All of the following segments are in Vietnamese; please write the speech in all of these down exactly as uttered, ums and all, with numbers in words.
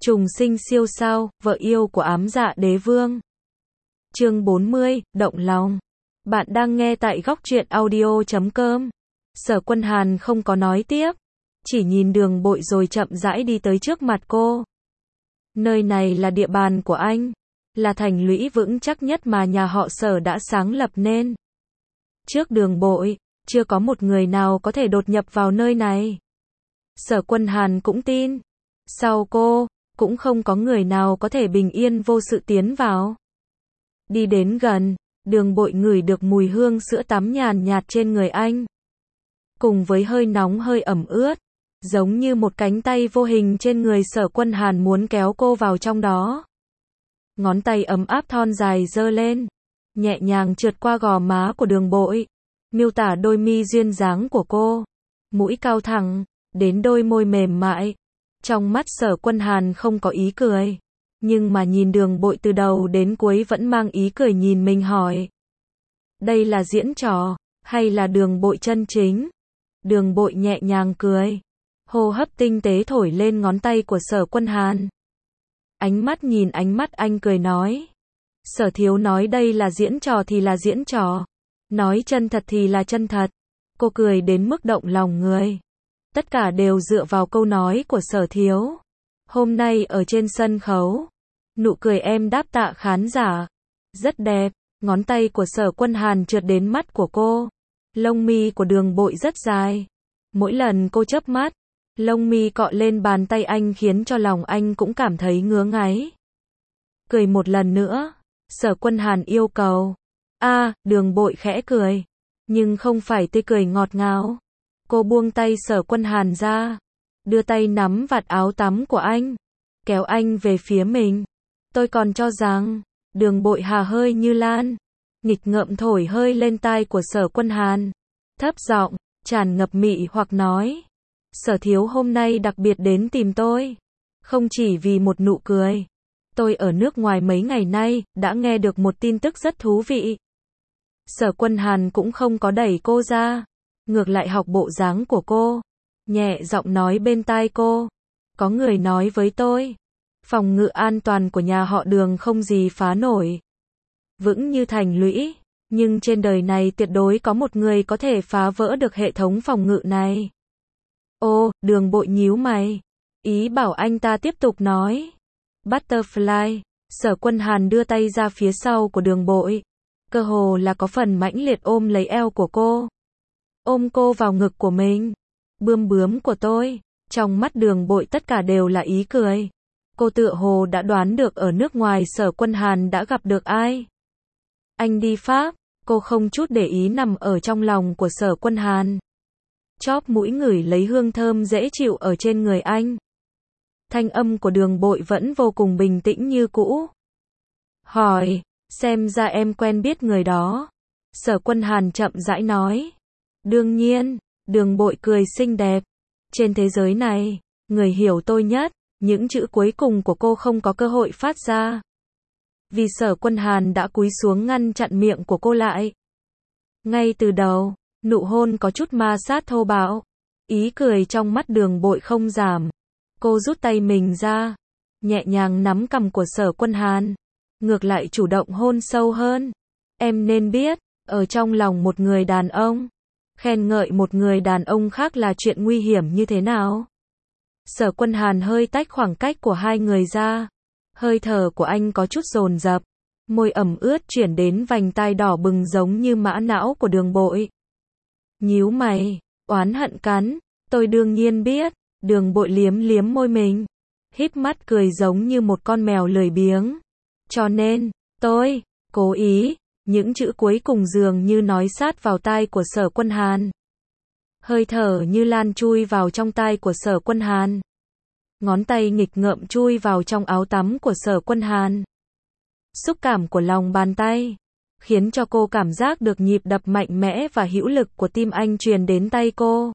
Trùng sinh siêu sao, vợ yêu của ám dạ đế vương. Chương bốn mươi, động lòng. Bạn đang nghe tại góc truyện audio chấm com. Sở Quân Hàn không có nói tiếp, chỉ nhìn Đường Bội rồi chậm rãi đi tới trước mặt cô. Nơi này là địa bàn của anh, là thành lũy vững chắc nhất mà nhà họ Sở đã sáng lập nên. Trước Đường Bội, chưa có một người nào có thể đột nhập vào nơi này. Sở Quân Hàn cũng tin, sau cô, cũng không có người nào có thể bình yên vô sự tiến vào. Đi đến gần, Đường Bội ngửi được mùi hương sữa tắm nhàn nhạt trên người anh. Cùng với hơi nóng hơi ẩm ướt, giống như một cánh tay vô hình trên người Sở Quân Hàn muốn kéo cô vào trong đó. Ngón tay ấm áp thon dài giơ lên, nhẹ nhàng trượt qua gò má của Đường Bội, miêu tả đôi mi duyên dáng của cô, mũi cao thẳng, đến đôi môi mềm mại. Trong mắt Sở Quân Hàn không có ý cười, nhưng mà nhìn Đường Bội từ đầu đến cuối vẫn mang ý cười nhìn mình hỏi. Đây là diễn trò, hay là Đường Bội chân chính? Đường Bội nhẹ nhàng cười, hô hấp tinh tế thổi lên ngón tay của Sở Quân Hàn. Ánh mắt nhìn ánh mắt anh cười nói. Sở thiếu nói đây là diễn trò thì là diễn trò, nói chân thật thì là chân thật. Cô cười đến mức động lòng người. Tất cả đều dựa vào câu nói của Sở thiếu. Hôm nay ở trên sân khấu, nụ cười em đáp tạ khán giả. Rất đẹp, ngón tay của Sở Quân Hàn trượt đến mắt của cô. Lông mi của Đường Bội rất dài. Mỗi lần cô chớp mắt, lông mi cọ lên bàn tay anh khiến cho lòng anh cũng cảm thấy ngứa ngáy. Cười một lần nữa, Sở Quân Hàn yêu cầu. A, à, Đường Bội khẽ cười, nhưng không phải tươi cười ngọt ngào. Cô buông tay Sở Quân Hàn ra, đưa tay nắm vạt áo tắm của anh, kéo anh về phía mình. Tôi còn cho rằng, Đường Bội hà hơi như lan, nghịch ngợm thổi hơi lên tai của Sở Quân Hàn, thấp giọng, tràn ngập mị hoặc nói. Sở thiếu hôm nay đặc biệt đến tìm tôi, không chỉ vì một nụ cười. Tôi ở nước ngoài mấy ngày nay, đã nghe được một tin tức rất thú vị. Sở Quân Hàn cũng không có đẩy cô ra, ngược lại học bộ dáng của cô, nhẹ giọng nói bên tai cô. Có người nói với tôi, phòng ngự an toàn của nhà họ Đường không gì phá nổi, vững như thành lũy, nhưng trên đời này tuyệt đối có một người có thể phá vỡ được hệ thống phòng ngự này. Ô, Đường Bội nhíu mày, ý bảo anh ta tiếp tục nói. Butterfly, Sở Quân Hàn đưa tay ra phía sau của Đường Bội, cơ hồ là có phần mãnh liệt ôm lấy eo của cô. Ôm cô vào ngực của mình. Bươm bướm của tôi. Trong mắt Đường Bội tất cả đều là ý cười. Cô tựa hồ đã đoán được ở nước ngoài Sở Quân Hàn đã gặp được ai. Anh đi Pháp, cô không chút để ý nằm ở trong lòng của Sở Quân Hàn. Chóp mũi ngửi lấy hương thơm dễ chịu ở trên người anh. Thanh âm của Đường Bội vẫn vô cùng bình tĩnh như cũ. Hỏi, xem ra em quen biết người đó. Sở Quân Hàn chậm rãi nói. Đương nhiên, Đường Bội cười xinh đẹp. Trên thế giới này, người hiểu tôi nhất, những chữ cuối cùng của cô không có cơ hội phát ra. Vì Sở Quân Hàn đã cúi xuống ngăn chặn miệng của cô lại. Ngay từ đầu, nụ hôn có chút ma sát thô bạo. Ý cười trong mắt Đường Bội không giảm. Cô rút tay mình ra, nhẹ nhàng nắm cằm của Sở Quân Hàn, ngược lại chủ động hôn sâu hơn. Em nên biết, ở trong lòng một người đàn ông, khen ngợi một người đàn ông khác là chuyện nguy hiểm như thế nào. Sở Quân Hàn hơi tách khoảng cách của hai người ra. Hơi thở của anh có chút dồn dập, môi ẩm ướt chuyển đến vành tai đỏ bừng giống như mã não của Đường Bội. Nhíu mày, oán hận cắn, tôi đương nhiên biết. Đường Bội liếm liếm môi mình, híp mắt cười giống như một con mèo lười biếng. Cho nên, tôi, cố ý, những chữ cuối cùng dường như nói sát vào tai của Sở Quân Hàn. Hơi thở như lan chui vào trong tai của Sở Quân Hàn. Ngón tay nghịch ngợm chui vào trong áo tắm của Sở Quân Hàn. Xúc cảm của lòng bàn tay, khiến cho cô cảm giác được nhịp đập mạnh mẽ và hữu lực của tim anh truyền đến tay cô.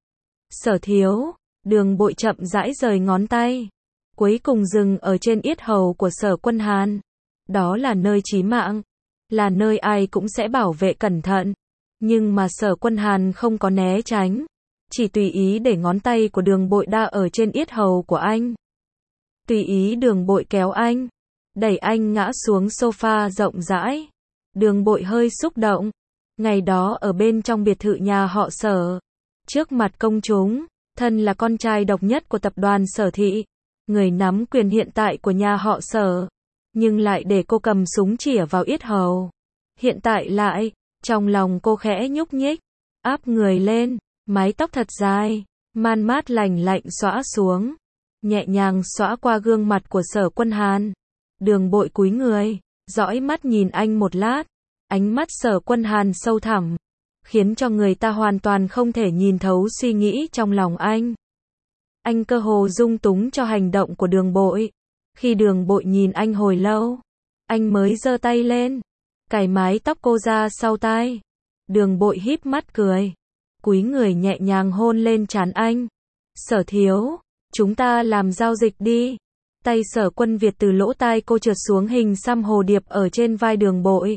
Sở thiếu. Đường Bội chậm rãi rời ngón tay, cuối cùng dừng ở trên yết hầu của Sở Quân Hàn. Đó là nơi chí mạng, là nơi ai cũng sẽ bảo vệ cẩn thận. Nhưng mà Sở Quân Hàn không có né tránh, chỉ tùy ý để ngón tay của Đường Bội đa ở trên yết hầu của anh. Tùy ý Đường Bội kéo anh, đẩy anh ngã xuống sofa rộng rãi. Đường Bội hơi xúc động. Ngày đó ở bên trong biệt thự nhà họ Sở, trước mặt công chúng, thân là con trai độc nhất của tập đoàn Sở Thị, người nắm quyền hiện tại của nhà họ Sở, nhưng lại để cô cầm súng chĩa vào yết hầu. Hiện tại lại, trong lòng cô khẽ nhúc nhích, áp người lên, mái tóc thật dài, man mát lành lạnh xõa xuống, nhẹ nhàng xõa qua gương mặt của Sở Quân Hàn. Đường Bội cúi người, dõi mắt nhìn anh một lát, ánh mắt Sở Quân Hàn sâu thẳm, khiến cho người ta hoàn toàn không thể nhìn thấu suy nghĩ trong lòng anh. Anh cơ hồ dung túng cho hành động của Đường Bội. Khi Đường Bội nhìn anh hồi lâu, anh mới giơ tay lên, cài mái tóc cô ra sau tai. Đường Bội híp mắt cười, cúi người nhẹ nhàng hôn lên trán anh. Sở thiếu, chúng ta làm giao dịch đi. Tay Sở Quân Việt từ lỗ tai cô trượt xuống hình xăm hồ điệp ở trên vai Đường Bội.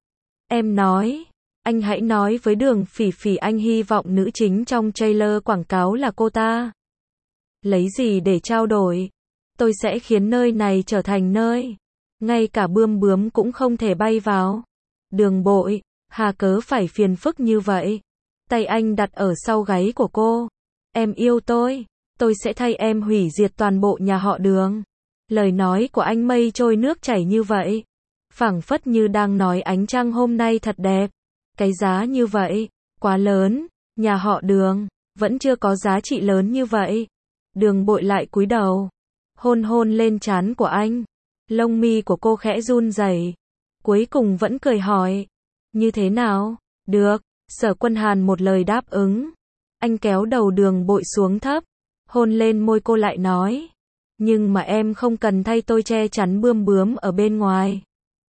Em nói, anh hãy nói với Đường Phỉ Phỉ anh hy vọng nữ chính trong trailer quảng cáo là cô ta. Lấy gì để trao đổi? Tôi sẽ khiến nơi này trở thành nơi ngay cả bươm bướm cũng không thể bay vào. Đường Bội, hà cớ phải phiền phức như vậy? Tay anh đặt ở sau gáy của cô. Em yêu tôi, tôi sẽ thay em hủy diệt toàn bộ nhà họ Đường. Lời nói của anh mây trôi nước chảy như vậy, phảng phất như đang nói ánh trăng hôm nay thật đẹp. Cái giá như vậy, quá lớn, nhà họ Đường vẫn chưa có giá trị lớn như vậy. Đường Bội lại cúi đầu, hôn hôn lên trán của anh. Lông mi của cô khẽ run rẩy, cuối cùng vẫn cười hỏi, như thế nào? Được. Sở Quân Hàn một lời đáp ứng. Anh kéo đầu Đường Bội xuống thấp, hôn lên môi cô lại nói, nhưng mà em không cần thay tôi che chắn bươm bướm ở bên ngoài.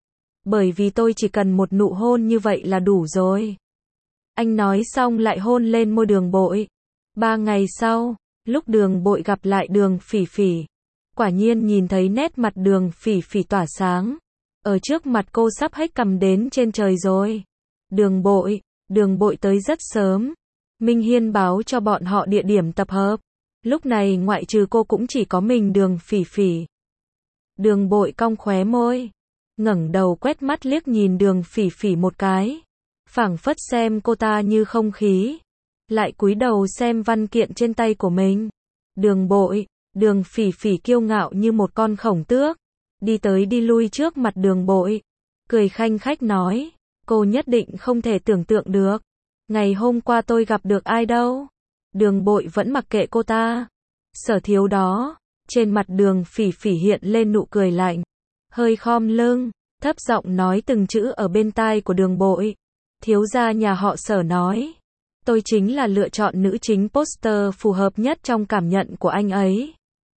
Bởi vì tôi chỉ cần một nụ hôn như vậy là đủ rồi. Anh nói xong lại hôn lên môi Đường Bội. Ba ngày sau, lúc Đường Bội gặp lại Đường Phỉ Phỉ, quả nhiên nhìn thấy nét mặt Đường Phỉ Phỉ tỏa sáng. Ở trước mặt cô sắp hết cầm đến trên trời rồi. Đường Bội, Đường Bội tới rất sớm. Minh Hiên báo cho bọn họ địa điểm tập hợp. Lúc này ngoại trừ cô cũng chỉ có mình Đường Phỉ Phỉ. Đường Bội cong khóe môi, ngẩng đầu quét mắt liếc nhìn Đường Phỉ Phỉ một cái, phảng phất xem cô ta như không khí, lại cúi đầu xem văn kiện trên tay của mình. Đường Bội, Đường Phỉ Phỉ kiêu ngạo như một con khổng tước, đi tới đi lui trước mặt Đường Bội, cười khanh khách nói, cô nhất định không thể tưởng tượng được, ngày hôm qua tôi gặp được ai đâu. Đường Bội vẫn mặc kệ cô ta. Sở thiếu đó. Trên mặt Đường Phỉ Phỉ hiện lên nụ cười lạnh, hơi khom lưng, thấp giọng nói từng chữ ở bên tai của Đường Bội. Thiếu gia nhà họ Sở nói, tôi chính là lựa chọn nữ chính poster phù hợp nhất trong cảm nhận của anh ấy.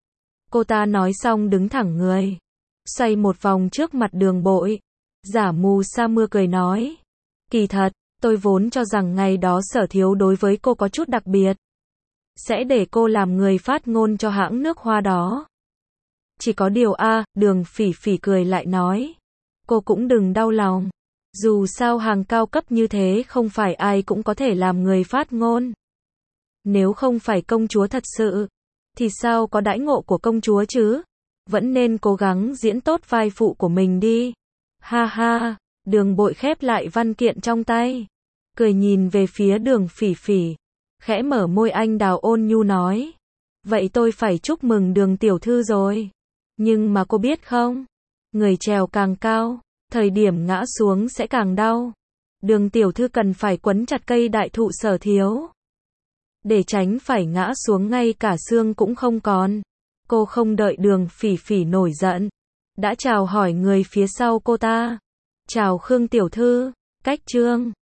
Cô ta nói xong đứng thẳng người, xoay một vòng trước mặt Đường Bội, giả mù sa mưa cười nói, kỳ thật, tôi vốn cho rằng ngày đó Sở thiếu đối với cô có chút đặc biệt, sẽ để cô làm người phát ngôn cho hãng nước hoa đó. Chỉ có điều a, à, Đường Phỉ Phỉ cười lại nói, cô cũng đừng đau lòng, dù sao hàng cao cấp như thế không phải ai cũng có thể làm người phát ngôn. Nếu không phải công chúa thật sự, thì sao có đãi ngộ của công chúa chứ? Vẫn nên cố gắng diễn tốt vai phụ của mình đi. Ha ha, Đường Bội khép lại văn kiện trong tay, cười nhìn về phía Đường Phỉ Phỉ, khẽ mở môi anh đào ôn nhu nói, vậy tôi phải chúc mừng Đường tiểu thư rồi. Nhưng mà cô biết không, người trèo càng cao, thời điểm ngã xuống sẽ càng đau. Đường tiểu thư cần phải quấn chặt cây đại thụ Sở thiếu, để tránh phải ngã xuống ngay cả xương cũng không còn. Cô không đợi Đường Phỉ Phỉ nổi giận, đã chào hỏi người phía sau cô ta. Chào Khương tiểu thư, cách Trương.